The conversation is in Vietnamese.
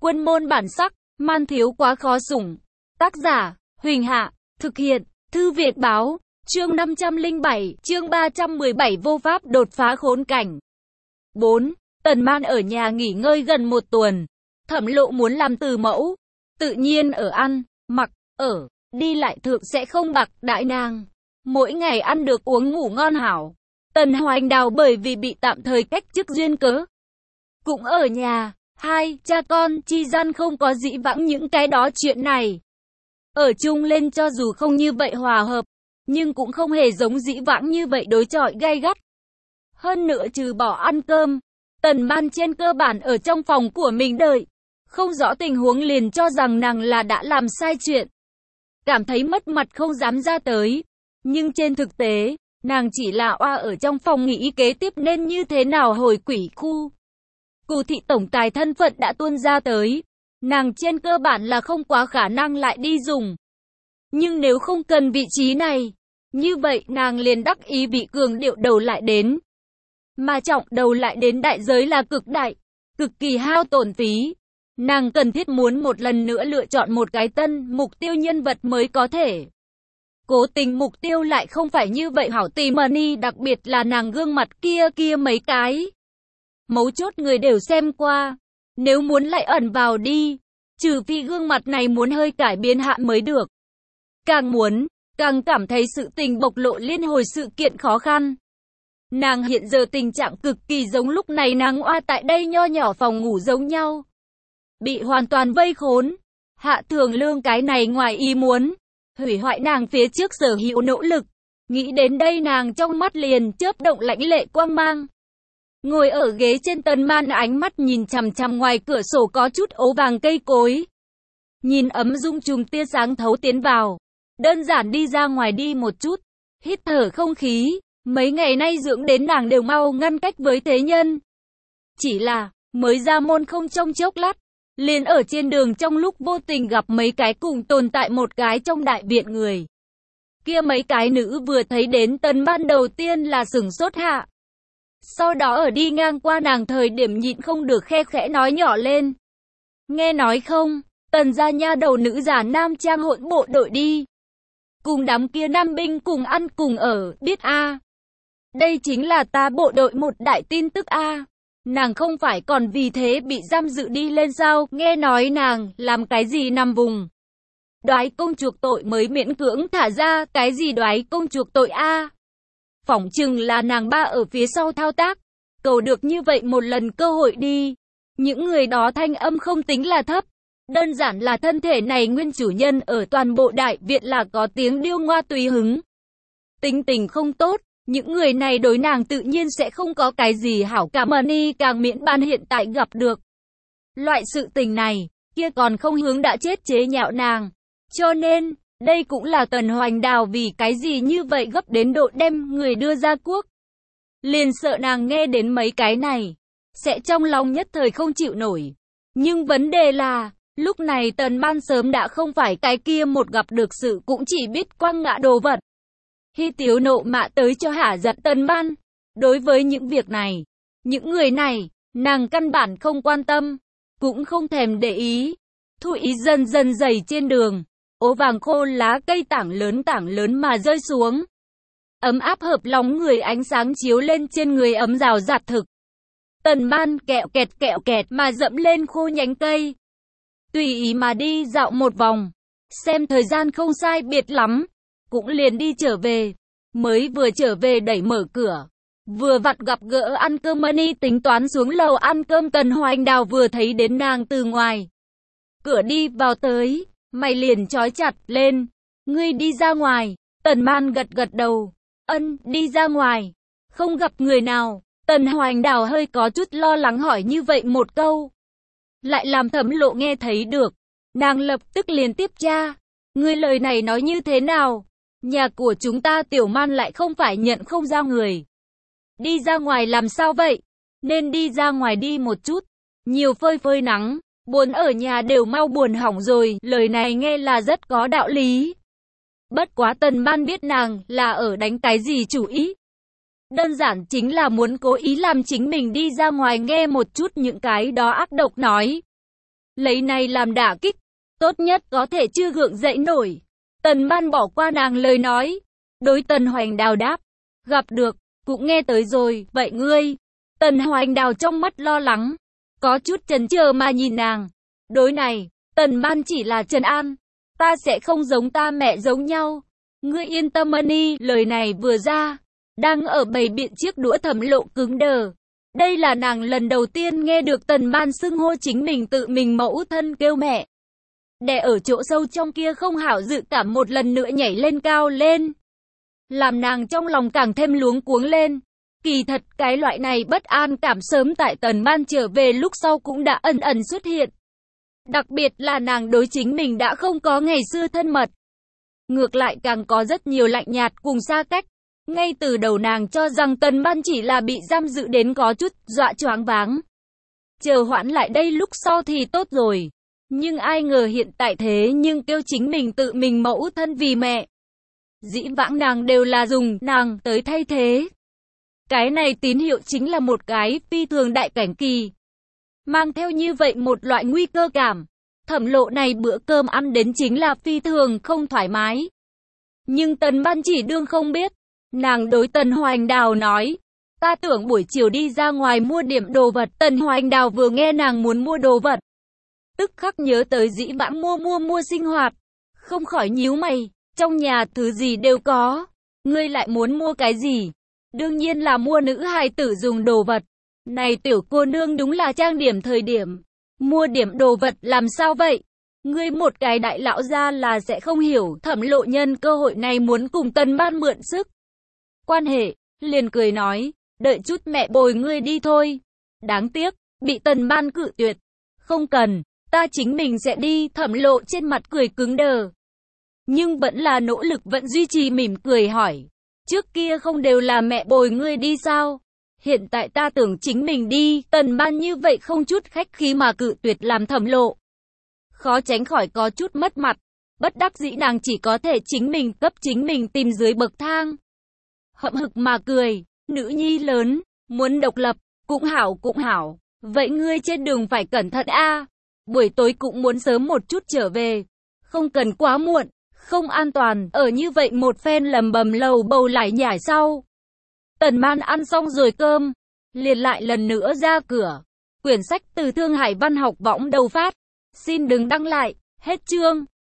Quân môn bản sắc, man thiếu quá khó sủng. Tác giả, Huỳnh Hạ, thực hiện, Thư Việt Báo, chương 507, chương 317 vô pháp đột phá khốn cảnh. 4. Tần Man ở nhà nghỉ ngơi gần một tuần. Thẩm Lộ muốn làm từ mẫu, tự nhiên ở ăn, mặc, ở, đi lại thượng sẽ không bạc đãi nàng. Mỗi ngày ăn được uống ngủ ngon hảo. Tần Hoành Đào bởi vì bị tạm thời cách chức duyên cớ, cũng ở nhà. Hai cha con chi gian không có dĩ vãng những cái đó chuyện này. Ở chung lên cho dù không như vậy hòa hợp, nhưng cũng không hề giống dĩ vãng như vậy đối chọi gay gắt. Hơn nữa trừ bỏ ăn cơm, Tần Man trên cơ bản ở trong phòng của mình đợi. Không rõ tình huống liền cho rằng nàng là đã làm sai chuyện. Cảm thấy mất mặt không dám ra tới. Nhưng trên thực tế, nàng chỉ là oa ở trong phòng nghĩ kế tiếp nên như thế nào hồi quỷ khu. Cù thị tổng tài thân phận đã tuôn ra tới. Nàng trên cơ bản là không quá khả năng lại đi dùng. Nhưng nếu không cần vị trí này, như vậy nàng liền đắc ý bị cường điệu đầu lại đến. Mà trọng đầu lại đến đại giới là cực đại, cực kỳ hao tổn phí. Nàng cần thiết muốn một lần nữa lựa chọn một cái tân mục tiêu nhân vật mới có thể. Cố tình mục tiêu lại không phải như vậy hảo tìm money, đặc biệt là nàng gương mặt kia mấy cái. Mấu chốt người đều xem qua. Nếu muốn lại ẩn vào đi, trừ phi gương mặt này muốn hơi cải biến hạ mới được. Càng muốn, càng cảm thấy sự tình bộc lộ liên hồi sự kiện khó khăn. Nàng hiện giờ tình trạng cực kỳ giống lúc này nàng oa tại đây nho nhỏ phòng ngủ giống nhau. Bị hoàn toàn vây khốn. Hạ Thường Lương cái này ngoài ý muốn, hủy hoại nàng phía trước sở hữu nỗ lực. Nghĩ đến đây nàng trong mắt liền chớp động lãnh lệ quang mang. Ngồi ở ghế trên Tần Man ánh mắt nhìn chằm chằm ngoài cửa sổ có chút ố vàng cây cối. Nhìn ấm dung trùng tia sáng thấu tiến vào. Đơn giản đi ra ngoài đi một chút. Hít thở không khí. Mấy ngày nay dưỡng đến nàng đều mau ngăn cách với thế nhân. Chỉ là, mới ra môn không trong chốc lát. Liền ở trên đường trong lúc vô tình gặp mấy cái cùng tồn tại một cái trong đại viện người. Kia mấy cái nữ vừa thấy đến Tần Man đầu tiên là sửng sốt hạ. Sau đó ở đi ngang qua nàng thời điểm nhịn không được khe khẽ nói nhỏ lên. Nghe nói không, Tần gia nha đầu nữ giả nam trang hỗn bộ đội đi. Cùng đám kia nam binh cùng ăn cùng ở, biết a? Đây chính là ta bộ đội một đại tin tức a. Nàng không phải còn vì thế bị giam giữ đi lên sao? Nghe nói nàng làm cái gì nằm vùng đoái công chuộc tội mới miễn cưỡng thả ra, cái gì đoái công chuộc tội a? Phỏng chừng là nàng ba ở phía sau thao tác, cầu được như vậy một lần cơ hội đi. Những người đó thanh âm không tính là thấp, đơn giản là thân thể này nguyên chủ nhân ở toàn bộ đại viện là có tiếng điêu ngoa tùy hứng. Tính tình không tốt, những người này đối nàng tự nhiên sẽ không có cái gì hảo cảm money, càng miễn ban hiện tại gặp được. Loại sự tình này, kia còn không hướng đã chết chế nhạo nàng. Cho nên, đây cũng là Tần Hoành Đào vì cái gì như vậy gấp đến độ đem người đưa ra quốc. Liền sợ nàng nghe đến mấy cái này, sẽ trong lòng nhất thời không chịu nổi. Nhưng vấn đề là, lúc này Tần Man sớm đã không phải cái kia một gặp được sự cũng chỉ biết quăng ngã đồ vật. Hy tiếu nộ mạ tới cho hả giận Tần Man. Đối với những việc này, những người này, nàng căn bản không quan tâm, cũng không thèm để ý. Thụ ý dần dần dày trên đường. Ố vàng khô lá cây tảng lớn mà rơi xuống. Ấm áp hợp lòng người, ánh sáng chiếu lên trên người ấm rào rạt thực. Tần Man kẹo kẹt mà dẫm lên khô nhánh cây. Tùy ý mà đi dạo một vòng. Xem thời gian không sai biệt lắm. Cũng liền đi trở về. Mới vừa trở về đẩy mở cửa. Vừa vặn gặp gỡ ăn cơm money tính toán xuống lầu ăn cơm. Tần Hoành Đào vừa thấy đến nàng từ ngoài cửa đi vào tới. Mày liền trói chặt lên. Ngươi đi ra ngoài. Tần Man gật đầu. Ân, đi ra ngoài. Không gặp người nào. Tần Hoành Đào hơi có chút lo lắng hỏi như vậy một câu. Lại làm Thẩm Lộ nghe thấy được. Nàng lập tức liền tiếp tra. Ngươi lời này nói như thế nào? Nhà của chúng ta Tiểu Man lại không phải nhận không ra người. Đi ra ngoài làm sao vậy? Nên đi ra ngoài đi một chút. Nhiều phơi nắng. Buồn ở nhà đều mau buồn hỏng rồi. Lời này nghe là rất có đạo lý. Bất quá Tần Man biết nàng là ở đánh cái gì chủ ý. Đơn giản chính là muốn cố ý làm chính mình đi ra ngoài nghe một chút những cái đó ác độc nói. lấy này làm đả kích, tốt nhất có thể chưa gượng dậy nổi. Tần Ban bỏ qua nàng lời nói, đối Tần Hoành Đào đáp, gặp được, cũng nghe tới rồi, vậy ngươi? Tần Hoành Đào trong mắt lo lắng, có chút chần chờ mà nhìn nàng. Đối này, Tần Ban chỉ là trấn an, ta sẽ không giống ta mẹ giống nhau. Ngươi yên tâm đi, lời này vừa ra, đang ở bày biện chiếc đũa Thẩm Lộ cứng đờ. Đây là nàng lần đầu tiên nghe được Tần Ban xưng hô chính mình tự mình mẫu thân kêu mẹ. Đè ở chỗ sâu trong kia không hảo dự cảm một lần nữa nhảy lên cao lên, làm nàng trong lòng càng thêm luống cuống lên. Kỳ thật cái loại này bất an cảm sớm tại Tần Ban trở về lúc sau cũng đã ẩn ẩn xuất hiện. Đặc biệt là nàng đối chính mình đã không có ngày xưa thân mật. Ngược lại càng có rất nhiều lạnh nhạt cùng xa cách. Ngay từ đầu nàng cho rằng Tần Ban chỉ là bị giam giữ đến có chút dọa choáng váng. Chờ hoãn lại đây lúc sau thì tốt rồi. Nhưng ai ngờ hiện tại thế nhưng kêu chính mình tự mình mẫu thân vì mẹ. Dĩ vãng nàng đều là dùng nàng tới thay thế. Cái này tín hiệu chính là một cái phi thường đại cảnh kỳ. Mang theo như vậy một loại nguy cơ cảm. Thẩm Lộ này bữa cơm ăn đến chính là phi thường không thoải mái. Nhưng Tần Ban chỉ đương không biết. Nàng đối Tần Hoành Đào nói, ta tưởng buổi chiều đi ra ngoài mua điểm đồ vật. Tần Hoành Đào vừa nghe nàng muốn mua đồ vật, tức khắc nhớ tới dĩ vãng mua sinh hoạt. Không khỏi nhíu mày, trong nhà thứ gì đều có. Ngươi lại muốn mua cái gì? Đương nhiên là mua nữ hài tử dùng đồ vật. Này tiểu cô nương đúng là trang điểm thời điểm. Mua điểm đồ vật làm sao vậy? Ngươi một cái đại lão gia là sẽ không hiểu. Thẩm Lộ nhân cơ hội này muốn cùng Tần Ban mượn sức quan hệ, liền cười nói, đợi chút mẹ bồi ngươi đi thôi. Đáng tiếc, bị Tần Ban cự tuyệt. Không cần, ta chính mình sẽ đi. Thẩm Lộ trên mặt cười cứng đờ. Nhưng vẫn là nỗ lực vẫn duy trì mỉm cười hỏi, trước kia không đều là mẹ bồi ngươi đi sao? Hiện tại ta tưởng chính mình đi. Tần Ban như vậy không chút khách khí mà cự tuyệt làm Thẩm Lộ khó tránh khỏi có chút mất mặt. Bất đắc dĩ nàng chỉ có thể chính mình cấp chính mình tìm dưới bậc thang. Hậm hực mà cười, nữ nhi lớn, muốn độc lập, cũng hảo. Vậy ngươi trên đường phải cẩn thận a. Buổi tối cũng muốn sớm một chút trở về, không cần quá muộn, không an toàn. Ở như vậy một phen lầm bầm lầu bầu lải nhải sau, Tần Ban ăn xong rồi cơm, liền lại lần nữa ra cửa. Quyển sách từ Thương Hải Văn học võng đầu phát. Xin đừng đăng lại, hết chương.